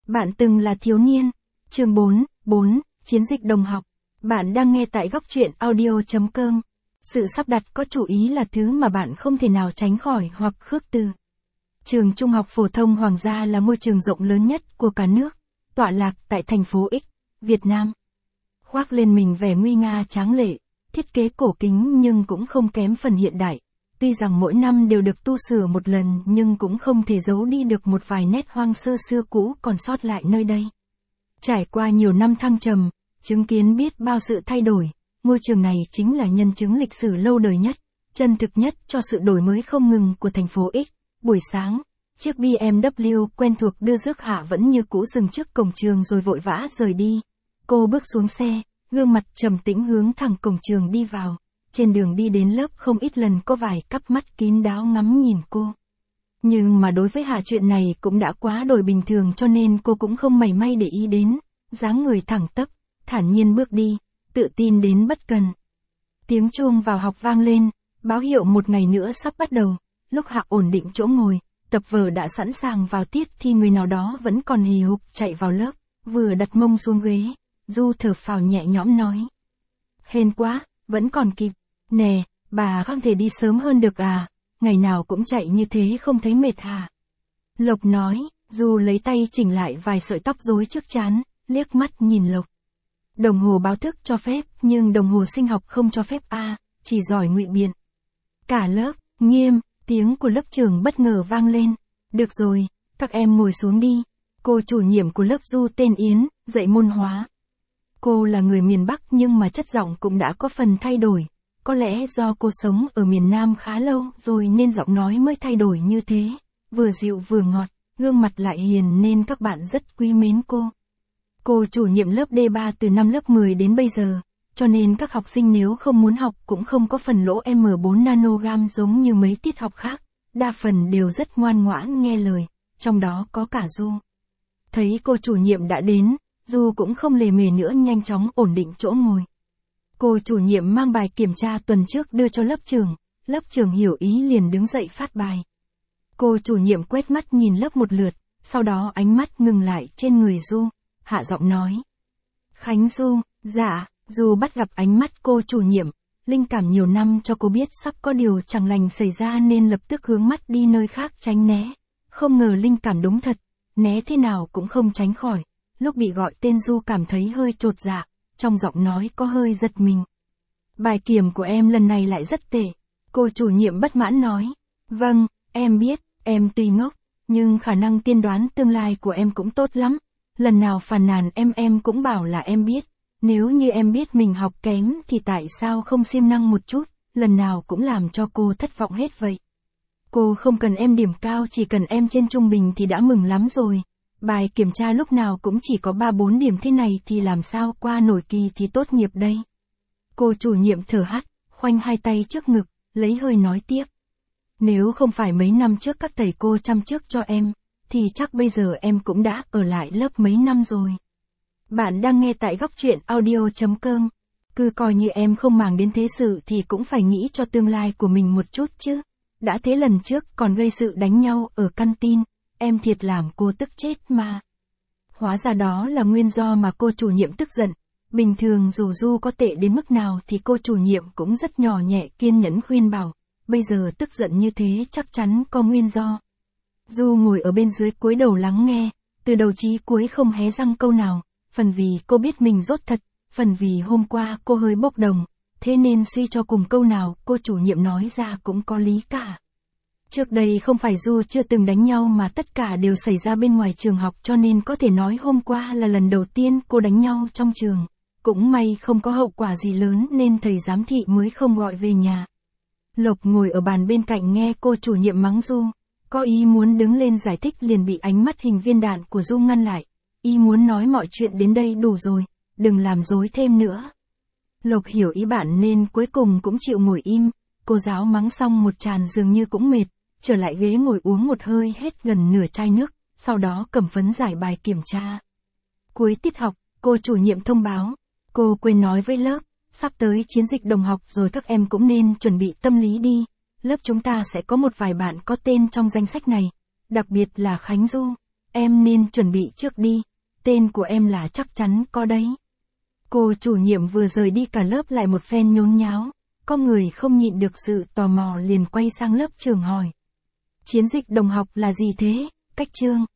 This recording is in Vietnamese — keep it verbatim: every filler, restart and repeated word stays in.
Bạn từng là thiếu niên. Chương bốn, bốn, Chiến dịch đồng học. Bạn đang nghe tại góc truyện audio chấm com. Sự sắp đặt có chủ ý là thứ mà bạn không thể nào tránh khỏi hoặc khước từ. Trường Trung học phổ thông Hoàng gia là ngôi trường rộng lớn nhất của cả nước, tọa lạc tại thành phố X, Việt Nam. Khoác lên mình vẻ nguy nga tráng lệ, thiết kế cổ kính nhưng cũng không kém phần hiện đại. Tuy rằng mỗi năm đều được tu sửa một lần nhưng cũng không thể giấu đi được một vài nét hoang sơ xưa cũ còn sót lại nơi đây. Trải qua nhiều năm thăng trầm, chứng kiến biết bao sự thay đổi, ngôi trường này chính là nhân chứng lịch sử lâu đời nhất, chân thực nhất cho sự đổi mới không ngừng của thành phố X. Buổi sáng, chiếc bê em vê quen thuộc đưa rước Hạ vẫn như cũ dừng trước cổng trường rồi vội vã rời đi. Cô bước xuống xe, gương mặt trầm tĩnh hướng thẳng cổng trường đi vào. Trên đường đi đến lớp không ít lần có vài cặp mắt kín đáo ngắm nhìn cô. Nhưng mà đối với Hạ chuyện này cũng đã quá đổi bình thường cho nên cô cũng không mảy may để ý đến, dáng người thẳng tắp, thản nhiên bước đi, tự tin đến bất cần. Tiếng chuông vào học vang lên, báo hiệu một ngày nữa sắp bắt đầu. Lúc Hạ ổn định chỗ ngồi, tập vở đã sẵn sàng vào tiết thì người nào đó vẫn còn hì hục chạy vào lớp, vừa đặt mông xuống ghế, Du thở phào nhẹ nhõm nói. Hên quá, vẫn còn kịp. Nè, bà không thể đi sớm hơn được à, ngày nào cũng chạy như thế không thấy mệt hả? Lộc nói, Du lấy tay chỉnh lại vài sợi tóc rối trước trán, liếc mắt nhìn Lộc. Đồng hồ báo thức cho phép, nhưng đồng hồ sinh học không cho phép a, à, chỉ giỏi ngụy biện. Cả lớp, nghiêm, tiếng của lớp trưởng bất ngờ vang lên. Được rồi, các em ngồi xuống đi. Cô chủ nhiệm của lớp Du tên Yến, dạy môn hóa. Cô là người miền Bắc nhưng mà chất giọng cũng đã có phần thay đổi. Có lẽ do cô sống ở miền Nam khá lâu rồi nên giọng nói mới thay đổi như thế. Vừa dịu vừa ngọt, gương mặt lại hiền nên các bạn rất quý mến cô. Cô chủ nhiệm lớp D ba từ năm lớp mười đến bây giờ, cho nên các học sinh nếu không muốn học cũng không có phần lỗ M bốn nanogam giống như mấy tiết học khác. Đa phần đều rất ngoan ngoãn nghe lời, trong đó có cả Du. Thấy cô chủ nhiệm đã đến, Du cũng không lề mề nữa nhanh chóng ổn định chỗ ngồi. Cô chủ nhiệm mang bài kiểm tra tuần trước đưa cho lớp trưởng, lớp trưởng hiểu ý liền đứng dậy phát bài. Cô chủ nhiệm quét mắt nhìn lớp một lượt, sau đó ánh mắt ngừng lại trên người Du, hạ giọng nói. Khánh Du, dạ, Du bắt gặp ánh mắt cô chủ nhiệm, linh cảm nhiều năm cho cô biết sắp có điều chẳng lành xảy ra nên lập tức hướng mắt đi nơi khác tránh né. Không ngờ linh cảm đúng thật, né thế nào cũng không tránh khỏi, lúc bị gọi tên Du cảm thấy hơi chột dạ. Trong giọng nói có hơi giật mình. Bài kiểm của em lần này lại rất tệ. Cô chủ nhiệm bất mãn nói. Vâng, em biết, em tuy ngốc, nhưng khả năng tiên đoán tương lai của em cũng tốt lắm. Lần nào phàn nàn em em cũng bảo là em biết. Nếu như em biết mình học kém thì tại sao không siêng năng một chút, lần nào cũng làm cho cô thất vọng hết vậy. Cô không cần em điểm cao, chỉ cần em trên trung bình thì đã mừng lắm rồi. Bài kiểm tra lúc nào cũng chỉ có ba bốn điểm thế này thì làm sao qua nổi kỳ thi tốt nghiệp đây. Cô chủ nhiệm thở hắt, khoanh hai tay trước ngực, lấy hơi nói tiếp. Nếu không phải mấy năm trước các thầy cô chăm trước cho em, thì chắc bây giờ em cũng đã ở lại lớp mấy năm rồi. Bạn đang nghe tại góc truyện audio chấm com. Cứ coi như em không màng đến thế sự thì cũng phải nghĩ cho tương lai của mình một chút chứ. Đã thế lần trước còn gây sự đánh nhau ở căn tin. Em thiệt làm cô tức chết mà. Hóa ra đó là nguyên do mà cô chủ nhiệm tức giận. Bình thường dù Du có tệ đến mức nào thì cô chủ nhiệm cũng rất nhỏ nhẹ kiên nhẫn khuyên bảo. Bây giờ tức giận như thế chắc chắn có nguyên do. Du ngồi ở bên dưới cúi đầu lắng nghe, từ đầu chí cuối không hé răng câu nào. Phần vì cô biết mình dốt thật, phần vì hôm qua cô hơi bốc đồng. Thế nên suy cho cùng câu nào cô chủ nhiệm nói ra cũng có lý cả. Trước đây không phải Du chưa từng đánh nhau mà tất cả đều xảy ra bên ngoài trường học cho nên có thể nói hôm qua là lần đầu tiên cô đánh nhau trong trường. Cũng may không có hậu quả gì lớn nên thầy giám thị mới không gọi về nhà. Lộc ngồi ở bàn bên cạnh nghe cô chủ nhiệm mắng Du, có ý muốn đứng lên giải thích liền bị ánh mắt hình viên đạn của Du ngăn lại. Ý muốn nói mọi chuyện đến đây đủ rồi, đừng làm dối thêm nữa. Lộc hiểu ý bạn nên cuối cùng cũng chịu ngồi im, cô giáo mắng xong một tràn dường như cũng mệt. Trở lại ghế ngồi uống một hơi hết gần nửa chai nước, sau đó cầm phấn giải bài kiểm tra. Cuối tiết học, cô chủ nhiệm thông báo, cô quên nói với lớp, sắp tới chiến dịch đồng học rồi các em cũng nên chuẩn bị tâm lý đi. Lớp chúng ta sẽ có một vài bạn có tên trong danh sách này, đặc biệt là Khánh Du. em nên chuẩn bị trước đi, tên của em là chắc chắn có đấy. Cô chủ nhiệm vừa rời đi cả lớp lại một phen nhốn nháo, có người không nhịn được sự tò mò liền quay sang lớp trưởng hỏi. Chiến dịch đồng học là gì thế, Cách Trương?